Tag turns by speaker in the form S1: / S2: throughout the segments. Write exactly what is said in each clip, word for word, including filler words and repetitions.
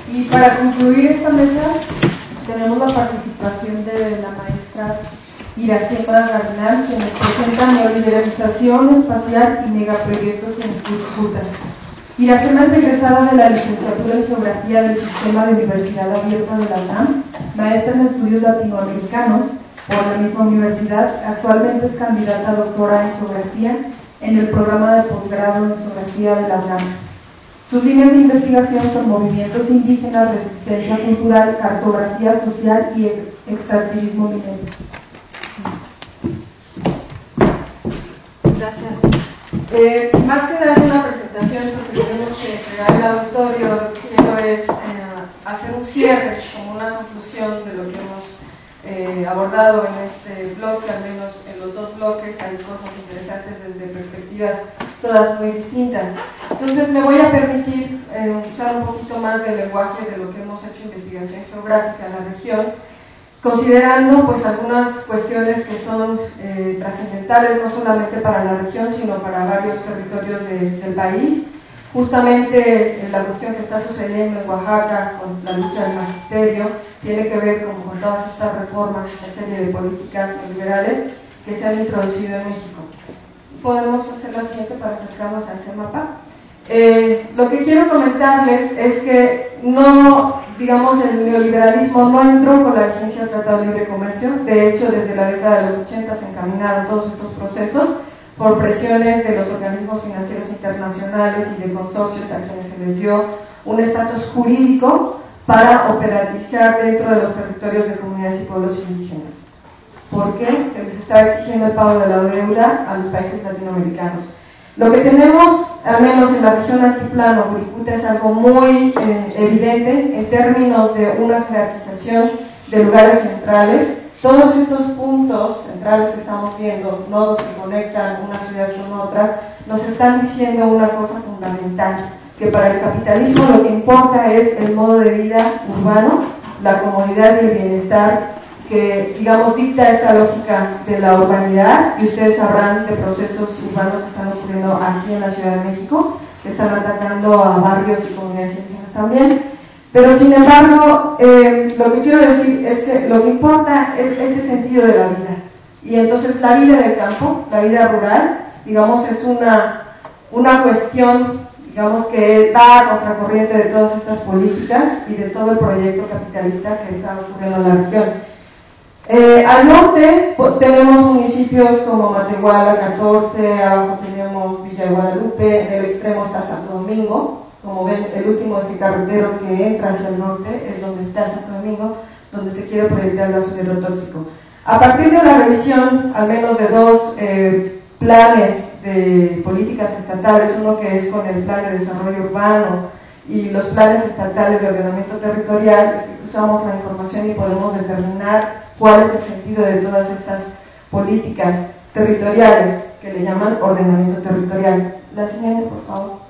S1: Y para concluir esta mesa, tenemos la participación de la maestra Iracema Garnal, que nos presenta neoliberalización espacial y megaproyectos en Cúcuta. Iracema es egresada de la licenciatura en Geografía del Sistema de Universidad Abierta de la UNAM, maestra en Estudios Latinoamericanos por la misma universidad. Actualmente es candidata a doctora en Geografía en el programa de posgrado en Geografía de la UNAM. Sus líneas de investigación son movimientos indígenas, resistencia cultural, cartografía social y extractivismo minero.
S2: Gracias. Eh, más que dar una presentación, porque tenemos que entregar el auditorio, lo que quiero es eh, hacer un cierre, como una conclusión de lo que hemos eh, abordado en este bloque, al menos en los dos bloques hay cosas interesantes desde perspectivas todas muy distintas. Entonces me voy a permitir eh, usar un poquito más del lenguaje de lo que hemos hecho investigación geográfica en la región, considerando pues algunas cuestiones que son eh, trascendentales no solamente para la región, sino para varios territorios de, del país. Justamente eh, la cuestión que está sucediendo en Oaxaca con la lucha del magisterio tiene que ver con, con todas estas reformas, esta serie de políticas liberales que se han introducido en México. Podemos hacer la siguiente para acercarnos a ese mapa. Eh, lo que quiero comentarles es que no, digamos, el neoliberalismo no entró con la vigencia del Tratado de Libre Comercio. De hecho, desde la década de los ochenta se encaminaron todos estos procesos por presiones de los organismos financieros internacionales y de consorcios a quienes se les dio un estatus jurídico para operativizar dentro de los territorios de comunidades y pueblos indígenas. ¿Por qué? Se les está exigiendo el pago de la deuda a los países latinoamericanos. Lo que tenemos, al menos en la región altiplano, Wirikuta, es algo muy eh, evidente en términos de una jerarquización de lugares centrales. Todos estos puntos centrales que estamos viendo, nodos que conectan una ciudad con otras, nos están diciendo una cosa fundamental, que para el capitalismo lo que importa es el modo de vida urbano, la comodidad y el bienestar que, digamos, dicta esta lógica de la urbanidad, y ustedes sabrán de procesos urbanos que están ocurriendo aquí en la Ciudad de México, que están atacando a barrios y comunidades indígenas también. Pero sin embargo, eh, lo que quiero decir es que lo que importa es este sentido de la vida. Y entonces la vida del campo, la vida rural, digamos, es una, una cuestión, digamos, que va a contracorriente de todas estas políticas y de todo el proyecto capitalista que está ocurriendo en la región. Eh, al norte pues, tenemos municipios como Matehuala, catorce, abajo tenemos Villa de Guadalupe, en el extremo está Santo Domingo. Como ven, el último eje carretero que entra hacia el norte es donde está Santo Domingo, donde se quiere proyectar el basurero tóxico. A partir de la revisión, al menos de dos eh, planes de políticas estatales, uno que es con el Plan de Desarrollo Urbano y los planes estatales de ordenamiento territorial, es que cruzamos la información y podemos determinar cuál es el sentido de todas estas políticas territoriales que le llaman ordenamiento territorial. La siguiente, por favor.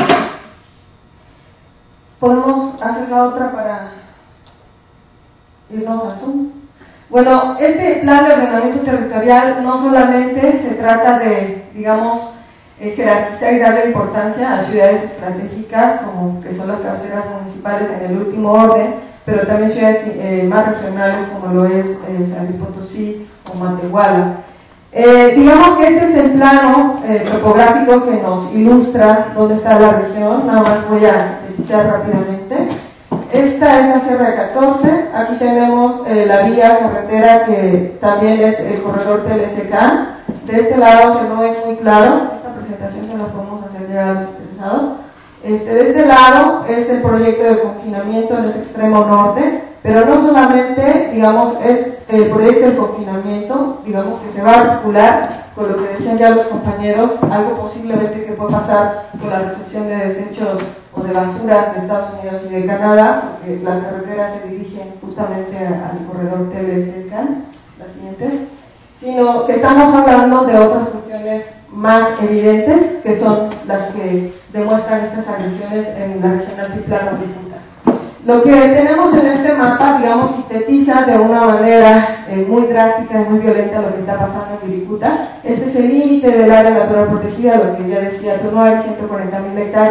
S2: ¿Podemos hacer la otra para irnos al Zoom? Bueno, este plan de ordenamiento territorial no solamente se trata de, digamos, eh, jerarquizar y darle importancia a ciudades estratégicas, como que son las cabeceras municipales en el último orden, pero también ciudades eh, más regionales, como lo es eh, San Luis Potosí o Matehuala. Eh, digamos que este es el plano eh, topográfico que nos ilustra dónde está la región. Nada más voy a sintetizar rápidamente. Esta es la Sierra de catorce, aquí tenemos eh, la vía carretera que también es el corredor T L C K. De este lado, que no es muy claro, esta presentación se la podemos hacer llegar a los interesados. Este, de este lado es el proyecto de confinamiento en ese extremo norte, pero no solamente, digamos, es el proyecto de confinamiento, digamos que se va a articular con lo que decían ya los compañeros, algo posiblemente que puede pasar con la recepción de desechos o de basuras de Estados Unidos y de Canadá, porque las carreteras se dirigen justamente al corredor T L C K, la siguiente, sino que estamos hablando de otras cuestiones más evidentes, que son las que demuestran estas agresiones en la región altiplano de Wirikuta. Lo que tenemos en este mapa, digamos, sintetiza de una manera eh, muy drástica y muy violenta lo que está pasando en Wirikuta. Este es el límite del área natural protegida, lo que ya decía Tonuari, ciento cuarenta mil hectáreas,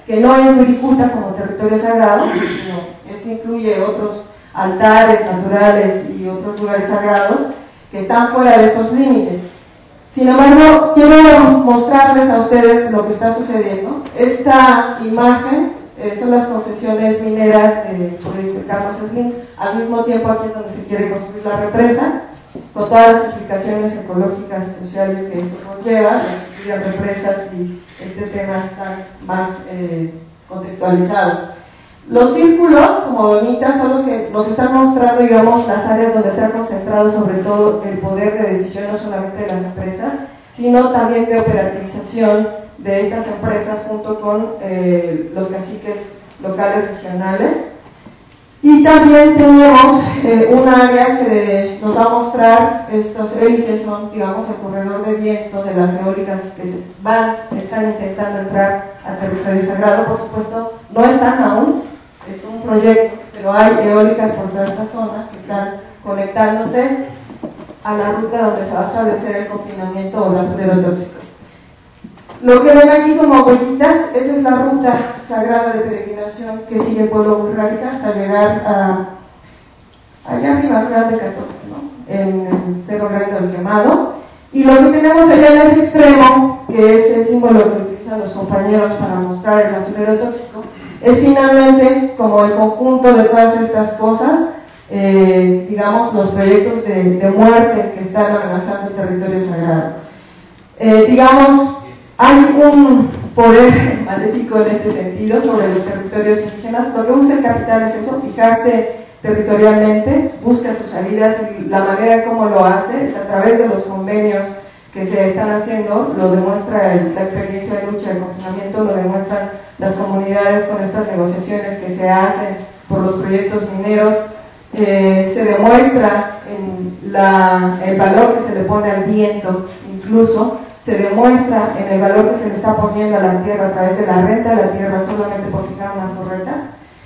S2: que no es Wirikuta como territorio sagrado, sino este incluye otros altares naturales y otros lugares sagrados que están fuera de estos límites. Sin embargo, quiero mostrarles a ustedes lo que está sucediendo. Esta imagen eh, son las concesiones mineras de Carlos Slim. Al mismo tiempo, aquí es donde se quiere construir la represa, con todas las implicaciones ecológicas y sociales que esto conlleva, las represas y este tema están más eh, contextualizados. Los círculos, como donitas, son los que nos están mostrando, digamos, las áreas donde se ha concentrado sobre todo el poder de decisión, no solamente de las empresas, sino también de operativización de estas empresas junto con eh, los caciques locales regionales. Y también tenemos eh, un área que nos va a mostrar, estos hélices son, digamos, el corredor de viento de las eólicas que se van, están intentando entrar al territorio sagrado. Por supuesto, no están aún, es un proyecto, pero hay eólicas por toda esta zona que están conectándose a la ruta donde se va a establecer el confinamiento o basurero tóxico. Lo que ven aquí como huellitas, esa es la ruta sagrada de peregrinación que sigue el pueblo burrálica hasta llegar a allá arriba, Grande catorce, ¿no? En el Cerro Grande del Quemado. Y lo que tenemos allá en ese extremo, que es el símbolo que utilizan los compañeros para mostrar el basurero tóxico, es finalmente como el conjunto de todas estas cosas, eh, digamos, los proyectos de, de muerte que están amenazando el territorio sagrado. Eh, digamos, hay un poder maléfico en este sentido sobre los territorios indígenas. Lo que usa el capital es eso, fijarse territorialmente, busca sus salidas y la manera como lo hace es a través de los convenios que se están haciendo, lo demuestra el, la experiencia de lucha del confinamiento, lo demuestran las comunidades con estas negociaciones que se hacen por los proyectos mineros, eh, se demuestra en la, el valor que se le pone al viento, incluso se demuestra en el valor que se le está poniendo a la tierra a través de la renta de la tierra solamente por fijar unas correctas,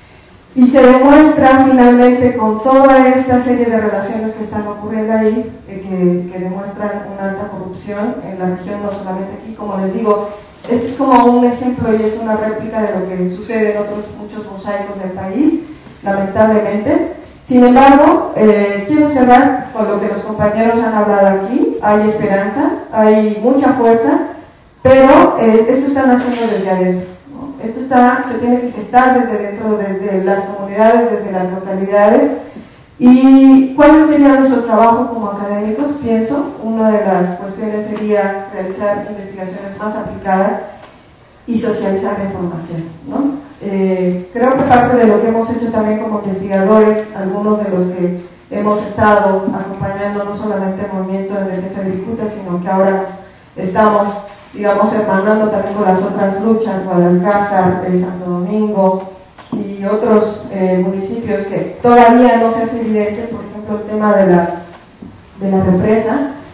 S2: y se demuestra finalmente con toda esta serie de relaciones que están ocurriendo ahí, eh, que, que demuestran una alta corrupción en la región, no solamente aquí, como les digo, este es como un ejemplo y es una réplica de lo que sucede en otros muchos mosaicos del país, lamentablemente. Sin embargo, eh, quiero cerrar con lo que los compañeros han hablado aquí. Hay esperanza, hay mucha fuerza, pero eh, esto están haciendo desde adentro, ¿no? Esto está, se tiene que gestar desde dentro, desde las comunidades, desde las localidades. ¿Y cuál sería nuestro trabajo como académicos? Pienso, una de las cuestiones sería realizar investigaciones más aplicadas y socializar la información, ¿no? Eh, creo que parte de lo que hemos hecho también como investigadores, algunos de los que hemos estado acompañando no solamente el movimiento de defensa de Wirikuta, sino que ahora nos estamos, digamos, hermanando también con las otras luchas, Guadalcázar, eh, Santo Domingo y otros eh, municipios que todavía no se hace evidente, por ejemplo el tema de la, de la represa,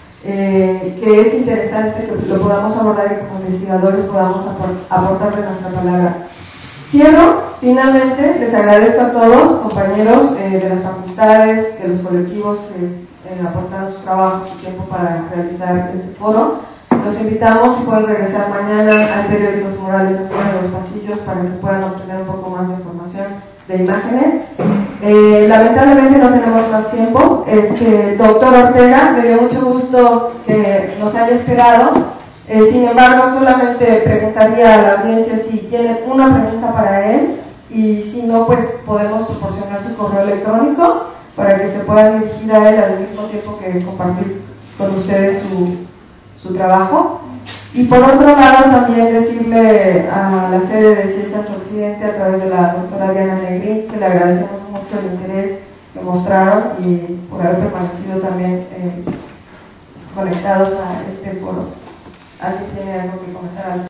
S2: eh, que es interesante que lo podamos abordar y como investigadores podamos aportarle nuestra palabra. Cierro, finalmente, les agradezco a todos, compañeros eh, de las facultades, de los colectivos que eh, aportaron su trabajo, su tiempo para realizar este foro. Los invitamos, si pueden regresar mañana al periódico Murales afuera de los pasillos para que puedan obtener un poco más de información de imágenes. Eh, lamentablemente no tenemos más tiempo. Este, doctor Ortega, me dio mucho gusto que nos haya esperado. Eh, sin embargo, solamente preguntaría a la audiencia si tienen una pregunta para él y si no, pues podemos proporcionar su correo electrónico para que se puedan dirigir a él al mismo tiempo que compartir con ustedes su, su trabajo. Y por otro lado, también decirle a la sede de Ciencias Occidente a través de la doctora Diana Negrín que le agradecemos mucho el interés que mostraron y por haber permanecido también eh, conectados a este foro. ¿Alguien tiene algo que comentar?